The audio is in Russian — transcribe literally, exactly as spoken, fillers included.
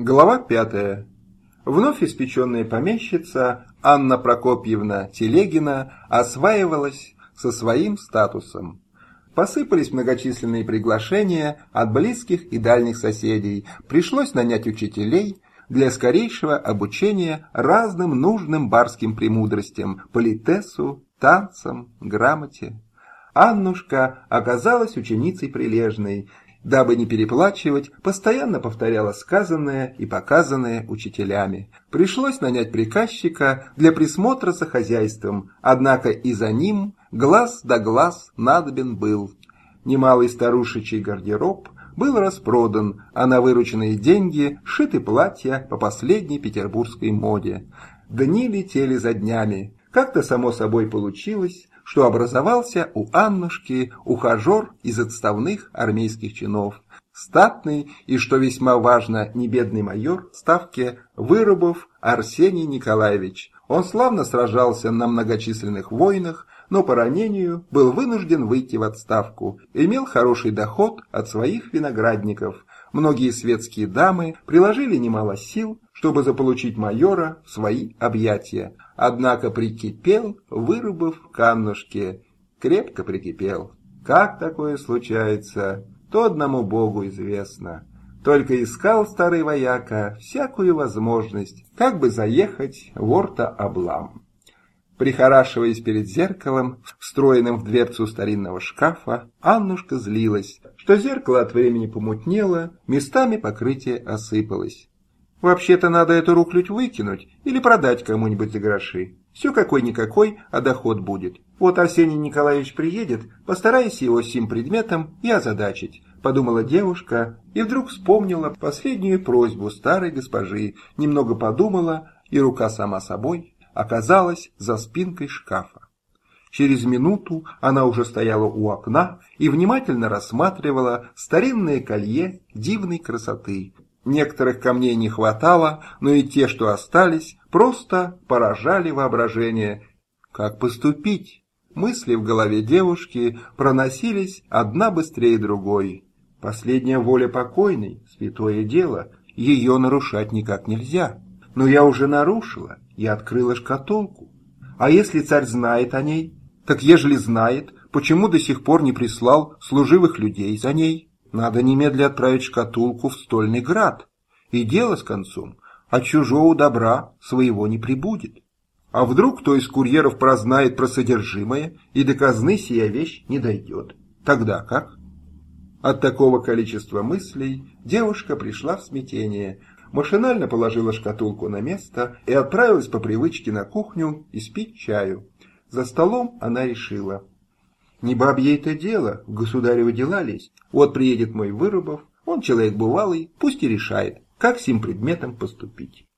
Глава пятая. Вновь испеченная помещица Анна Прокопьевна Телегина осваивалась со своим статусом. Посыпались многочисленные приглашения от близких и дальних соседей. Пришлось нанять учителей для скорейшего обучения разным нужным барским премудростям, политесу, танцам, грамоте. Аннушка оказалась ученицей прилежной, дабы не переплачивать, постоянно повторяла сказанное и показанное учителями. Пришлось нанять приказчика для присмотра за хозяйством, однако и за ним глаз да глаз надобен был. Немалый старушечий гардероб был распродан, а на вырученные деньги шиты платья по последней петербургской моде. Дни летели за днями. Как-то само собой получилось, что образовался у Аннушки ухажер из отставных армейских чинов. Статный и, что весьма важно, небедный майор в ставке Вырубов Арсений Николаевич. Он славно сражался на многочисленных войнах, но по ранению был вынужден выйти в отставку. Имел хороший доход от своих виноградников. Многие светские дамы приложили немало сил, чтобы заполучить майора в свои объятия. Однако прикипел Вырубов к Аннушке, крепко прикипел. Как такое случается, то одному Богу известно. Только искал старый вояка всякую возможность, как бы заехать в Орта-Облам. Прихорашиваясь перед зеркалом, встроенным в дверцу старинного шкафа, Аннушка злилась, что зеркало от времени помутнело, местами покрытие осыпалось. Вообще-то надо эту рухлядь выкинуть или продать кому-нибудь за гроши. Все какой-никакой, а доход будет. Вот Арсений Николаевич приедет, постарайся его сим предметом и озадачить, подумала девушка и вдруг вспомнила последнюю просьбу старой госпожи, немного подумала, и рука сама собой оказалась за спинкой шкафа. Через минуту она уже стояла у окна и внимательно рассматривала старинное колье дивной красоты. Некоторых камней не хватало, но и те, что остались, просто поражали воображение. Как поступить? Мысли в голове девушки проносились одна быстрее другой. Последняя воля покойной, святое дело, ее нарушать никак нельзя. Но я уже нарушила и открыла шкатулку. А если царь знает о ней? Так ежели знает, почему до сих пор не прислал служивых людей за ней? Надо немедля отправить шкатулку в Стольный Град. И дело с концом, а чужого добра своего не прибудет. А вдруг кто из курьеров прознает про содержимое, и до казны сия вещь не дойдет? Тогда как? От такого количества мыслей девушка пришла в смятение, машинально положила шкатулку на место и отправилась по привычке на кухню испить чаю. За столом она решила: не бабье это дело, в государево дела лезть. Вот приедет мой Вырубов, он человек бывалый, пусть и решает, как с сим предметом поступить.